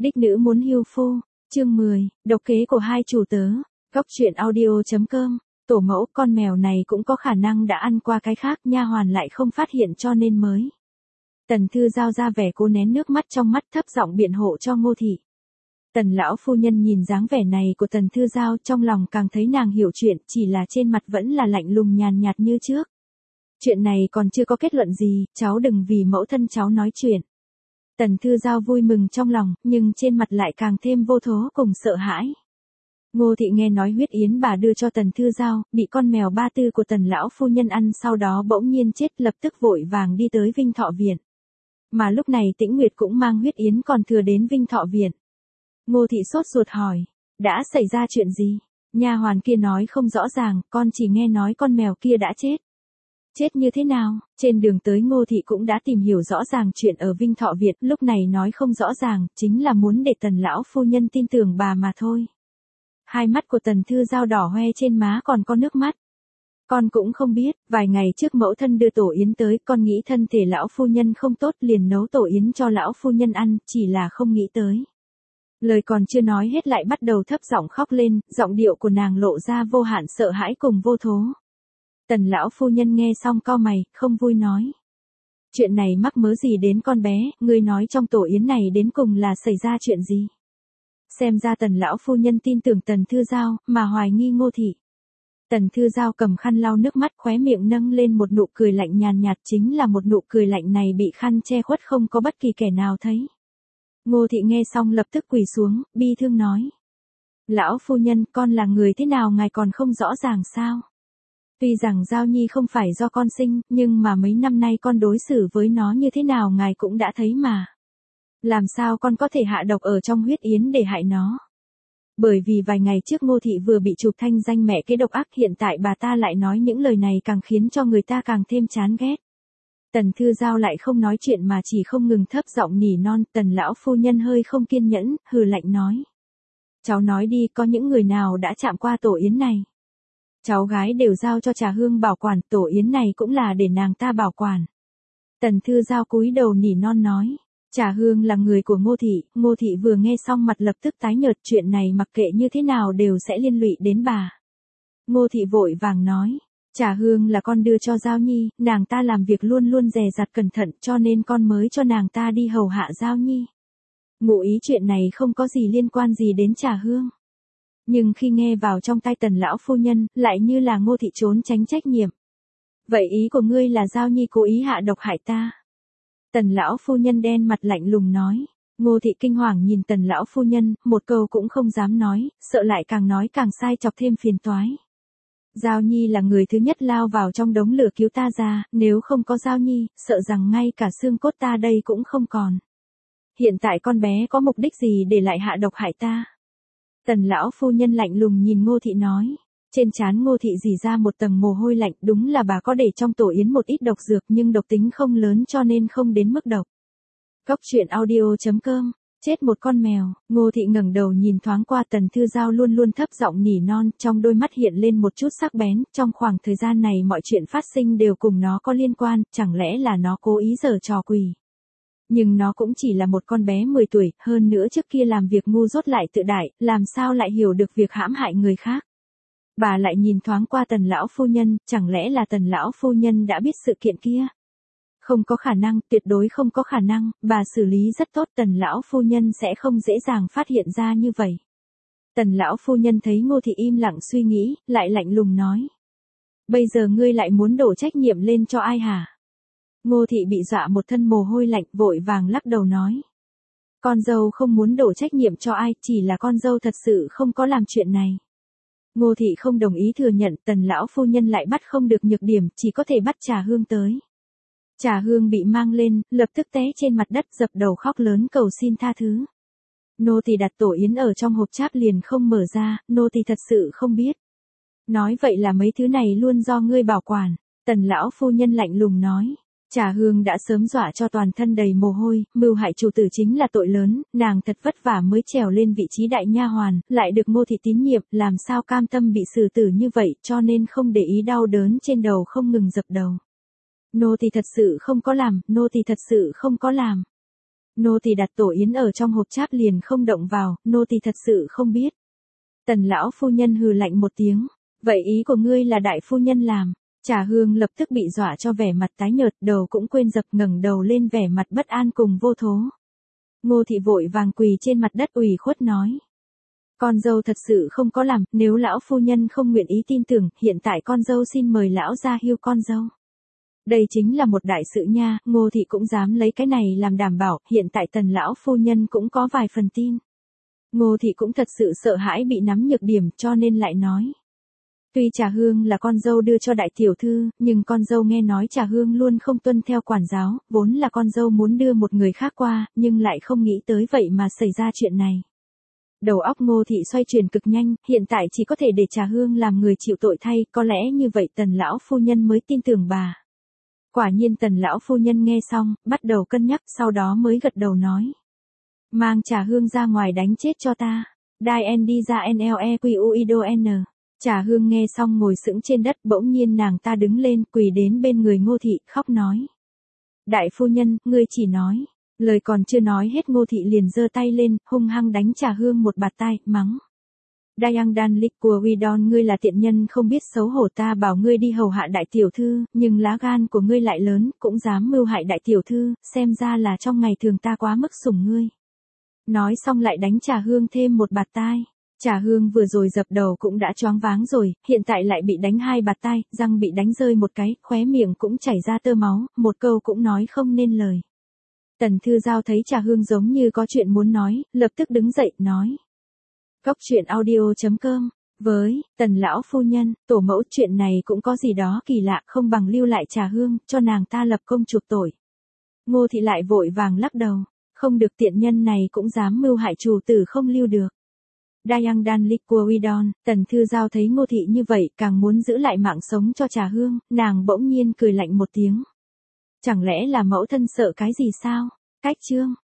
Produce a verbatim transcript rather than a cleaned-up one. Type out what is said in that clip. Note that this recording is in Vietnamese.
Đích nữ muốn hưu phu, chương mười, độc kế của hai chủ tớ, góc truyện audio.com, tổ mẫu con mèo này cũng có khả năng đã ăn qua cái khác, nha hoàn lại không phát hiện cho nên mới. Tần Thư Giao ra vẻ cố nén nước mắt trong mắt, thấp giọng biện hộ cho Ngô Thị. Tần lão phu nhân nhìn dáng vẻ này của Tần Thư Giao trong lòng càng thấy nàng hiểu chuyện, chỉ là trên mặt vẫn là lạnh lùng nhàn nhạt như trước. Chuyện này còn chưa có kết luận gì, cháu đừng vì mẫu thân cháu nói chuyện. Tần Thư Giao vui mừng trong lòng, nhưng trên mặt lại càng thêm vô thố cùng sợ hãi. Ngô Thị nghe nói huyết yến bà đưa cho Tần Thư Giao, bị con mèo ba tư của Tần lão phu nhân ăn sau đó bỗng nhiên chết, lập tức vội vàng đi tới Vinh Thọ Viện. Mà lúc này Tĩnh Nguyệt cũng mang huyết yến còn thừa đến Vinh Thọ Viện. Ngô Thị sốt ruột hỏi, đã xảy ra chuyện gì? Nha hoàn kia nói không rõ ràng, con chỉ nghe nói con mèo kia đã chết. Chết như thế nào? Trên đường tới Ngô Thị cũng đã tìm hiểu rõ ràng chuyện ở Vinh Thọ Việt, lúc này nói không rõ ràng, chính là muốn để Tần lão phu nhân tin tưởng bà mà thôi. Hai mắt của Tần Thư Giao đỏ hoe, trên má còn có nước mắt. Con cũng không biết, vài ngày trước mẫu thân đưa tổ yến tới, con nghĩ thân thể lão phu nhân không tốt liền nấu tổ yến cho lão phu nhân ăn, chỉ là không nghĩ tới. Lời còn chưa nói hết lại bắt đầu thấp giọng khóc lên, giọng điệu của nàng lộ ra vô hạn sợ hãi cùng vô thố. Tần lão phu nhân nghe xong cau mày, không vui nói. Chuyện này mắc mớ gì đến con bé, ngươi nói trong tổ yến này đến cùng là xảy ra chuyện gì? Xem ra Tần lão phu nhân tin tưởng Tần Thư Giao, mà hoài nghi Ngô Thị. Tần Thư Giao cầm khăn lau nước mắt, khóe miệng nâng lên một nụ cười lạnh nhàn nhạt, chính là một nụ cười lạnh này bị khăn che khuất, không có bất kỳ kẻ nào thấy. Ngô Thị nghe xong lập tức quỳ xuống, bi thương nói. Lão phu nhân, con là người thế nào ngài còn không rõ ràng sao? Tuy rằng Giao Nhi không phải do con sinh, nhưng mà mấy năm nay con đối xử với nó như thế nào ngài cũng đã thấy mà. Làm sao con có thể hạ độc ở trong huyết yến để hại nó? Bởi vì vài ngày trước Ngô Thị vừa bị chụp thanh danh mẹ kế độc ác, hiện tại bà ta lại nói những lời này càng khiến cho người ta càng thêm chán ghét. Tần Thư Giao lại không nói chuyện mà chỉ không ngừng thấp giọng nỉ non. Tần lão phu nhân hơi không kiên nhẫn, hừ lạnh nói. Cháu nói đi, có những người nào đã chạm qua tổ yến này? Cháu gái đều giao cho Trà Hương bảo quản, tổ yến này cũng là để nàng ta bảo quản. Tần Thư Giao cúi đầu nỉ non nói. Trà Hương là người của Ngô Thị. Ngô Thị vừa nghe xong mặt lập tức tái nhợt, chuyện này mặc kệ như thế nào đều sẽ liên lụy đến bà. Ngô Thị vội vàng nói. Trà Hương là con đưa cho Giao Nhi, nàng ta làm việc luôn luôn dè dặt cẩn thận cho nên con mới cho nàng ta đi hầu hạ Giao Nhi. Ngụ ý chuyện này không có gì liên quan gì đến Trà Hương. Nhưng khi nghe vào trong tai Tần lão phu nhân, lại như là Ngô Thị trốn tránh trách nhiệm. Vậy ý của ngươi là Giao Nhi cố ý hạ độc hại ta? Tần lão phu nhân đen mặt lạnh lùng nói. Ngô Thị kinh hoàng nhìn Tần lão phu nhân, một câu cũng không dám nói, sợ lại càng nói càng sai, chọc thêm phiền toái. Giao Nhi là người thứ nhất lao vào trong đống lửa cứu ta ra, nếu không có Giao Nhi, sợ rằng ngay cả xương cốt ta đây cũng không còn. Hiện tại con bé có mục đích gì để lại hạ độc hại ta? Tần lão phu nhân lạnh lùng nhìn Ngô Thị nói. Trên trán Ngô Thị rỉ ra một tầng mồ hôi lạnh, đúng là bà có để trong tổ yến một ít độc dược nhưng độc tính không lớn cho nên không đến mức độc. Góc truyện audio.com, chết một con mèo. Ngô Thị ngẩng đầu nhìn thoáng qua Tần Thư Giao luôn luôn thấp giọng nỉ non, trong đôi mắt hiện lên một chút sắc bén, trong khoảng thời gian này mọi chuyện phát sinh đều cùng nó có liên quan, chẳng lẽ là nó cố ý giở trò quỷ. Nhưng nó cũng chỉ là một con bé mười tuổi, hơn nữa trước kia làm việc ngu dốt lại tự đại, làm sao lại hiểu được việc hãm hại người khác. Bà lại nhìn thoáng qua Tần lão phu nhân, chẳng lẽ là Tần lão phu nhân đã biết sự kiện kia? Không có khả năng, tuyệt đối không có khả năng, bà xử lý rất tốt, Tần lão phu nhân sẽ không dễ dàng phát hiện ra như vậy. Tần lão phu nhân thấy Ngô Thị im lặng suy nghĩ, lại lạnh lùng nói. Bây giờ ngươi lại muốn đổ trách nhiệm lên cho ai hả? Ngô Thị bị dọa một thân mồ hôi lạnh, vội vàng lắc đầu nói. Con dâu không muốn đổ trách nhiệm cho ai, chỉ là con dâu thật sự không có làm chuyện này. Ngô Thị không đồng ý thừa nhận, Tần lão phu nhân lại bắt không được nhược điểm, chỉ có thể bắt Trà Hương tới. Trà Hương bị mang lên, lập tức té trên mặt đất, dập đầu khóc lớn cầu xin tha thứ. Nô tỳ đặt tổ yến ở trong hộp cháp liền không mở ra, nô tỳ thật sự không biết. Nói vậy là mấy thứ này luôn do ngươi bảo quản. Tần lão phu nhân lạnh lùng nói. Trà Hương đã sớm dọa cho toàn thân đầy mồ hôi, mưu hại chủ tử chính là tội lớn, nàng thật vất vả mới trèo lên vị trí đại nha hoàn, lại được Ngô Thị tín nhiệm, làm sao cam tâm bị xử tử như vậy, cho nên không để ý đau đớn trên đầu không ngừng dập đầu. Nô tỳ thật sự không có làm, nô tỳ thật sự không có làm. Nô tỳ đặt tổ yến ở trong hộp cháp liền không động vào, nô tỳ thật sự không biết. Tần lão phu nhân hừ lạnh một tiếng, vậy ý của ngươi là đại phu nhân làm. Trà Hương lập tức bị dọa cho vẻ mặt tái nhợt, đầu cũng quên dập, ngẩng đầu lên vẻ mặt bất an cùng vô thố. Ngô thị vội vàng quỳ trên mặt đất ủy khuất nói. Con dâu thật sự không có làm, nếu lão phu nhân không nguyện ý tin tưởng, hiện tại con dâu xin mời lão ra hưu con dâu. Đây chính là một đại sự nha, Ngô thị cũng dám lấy cái này làm đảm bảo, hiện tại Tần lão phu nhân cũng có vài phần tin. Ngô thị cũng thật sự sợ hãi bị nắm nhược điểm cho nên lại nói. Tuy Trà Hương là con dâu đưa cho đại tiểu thư, nhưng con dâu nghe nói Trà Hương luôn không tuân theo quản giáo, vốn là con dâu muốn đưa một người khác qua, nhưng lại không nghĩ tới vậy mà xảy ra chuyện này. Đầu óc Ngô thị xoay chuyển cực nhanh, hiện tại chỉ có thể để Trà Hương làm người chịu tội thay, có lẽ như vậy Tần lão phu nhân mới tin tưởng bà. Quả nhiên Tần lão phu nhân nghe xong, bắt đầu cân nhắc, sau đó mới gật đầu nói. Mang Trà Hương ra ngoài đánh chết cho ta. Đai en đi ra en lờ e quy u i đô n. Trà Hương nghe xong ngồi sững trên đất, bỗng nhiên nàng ta đứng lên, quỳ đến bên người Ngô thị, khóc nói. Đại phu nhân, ngươi chỉ nói. Lời còn chưa nói hết Ngô thị liền giơ tay lên, hung hăng đánh Trà Hương một bạt tai, mắng. Dayang Dan Lik của Widon, ngươi là tiện nhân không biết xấu hổ, ta bảo ngươi đi hầu hạ đại tiểu thư, nhưng lá gan của ngươi lại lớn, cũng dám mưu hại đại tiểu thư, xem ra là trong ngày thường ta quá mức sủng ngươi. Nói xong lại đánh Trà Hương thêm một bạt tai. Trà Hương vừa rồi dập đầu cũng đã choáng váng rồi, hiện tại lại bị đánh hai bạt tai, răng bị đánh rơi một cái, khóe miệng cũng chảy ra tơ máu, một câu cũng nói không nên lời. Tần Thư Giao thấy Trà Hương giống như có chuyện muốn nói, lập tức đứng dậy, nói. Góc truyện audio chấm com, với, Tần lão phu nhân, tổ mẫu, chuyện này cũng có gì đó kỳ lạ, không bằng lưu lại Trà Hương, cho nàng ta lập công chuộc tội. Ngô thị lại vội vàng lắc đầu, không được, tiện nhân này cũng dám mưu hại chủ tử, không lưu được. Dayang Dan Lik của Widon, Tần Thư Giao thấy Ngô thị như vậy, càng muốn giữ lại mạng sống cho Trà Hương, nàng bỗng nhiên cười lạnh một tiếng. Chẳng lẽ là mẫu thân sợ cái gì sao? Cách chương.